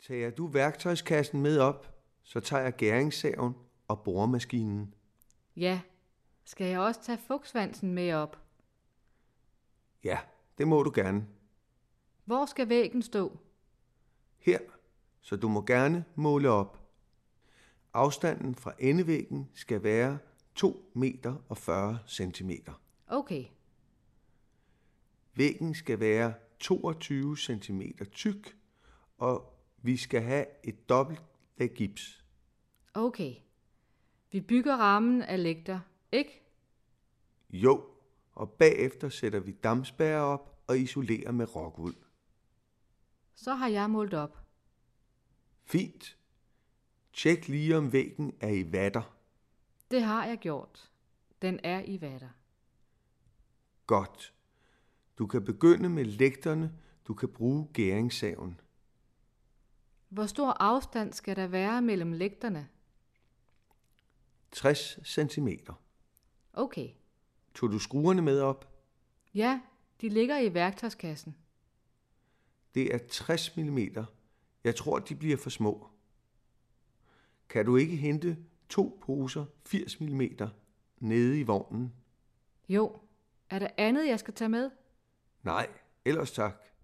Tager du værktøjskassen med op, så tager jeg gæringssaven og boremaskinen. Ja. Skal jeg også tage fugtsvansen med op? Ja, det må du gerne. Hvor skal væggen stå? Her, så du må gerne måle op. Afstanden fra endevæggen skal være 2 meter og 40 centimeter. Okay. Væggen skal være 22 centimeter tyk, og vi skal have et dobbelt lag gips. Okay. Vi bygger rammen af lægter, ikke? Jo, og bagefter sætter vi dampspærrer op og isolerer med rockwool. Så har jeg målt op. Fint. Tjek lige om væggen er i vatter. Det har jeg gjort. Den er i vatter. Godt. Du kan begynde med lægterne. Du kan bruge gæringssaven. Hvor stor afstand skal der være mellem lægterne? 60 centimeter. Okay. Tog du skruerne med op? Ja, de ligger i værktøjskassen. Det er 60 mm. Jeg tror, de bliver for små. Kan du ikke hente 2 poser 80 mm nede i vognen? Jo. Er der andet, jeg skal tage med? Nej, ellers tak.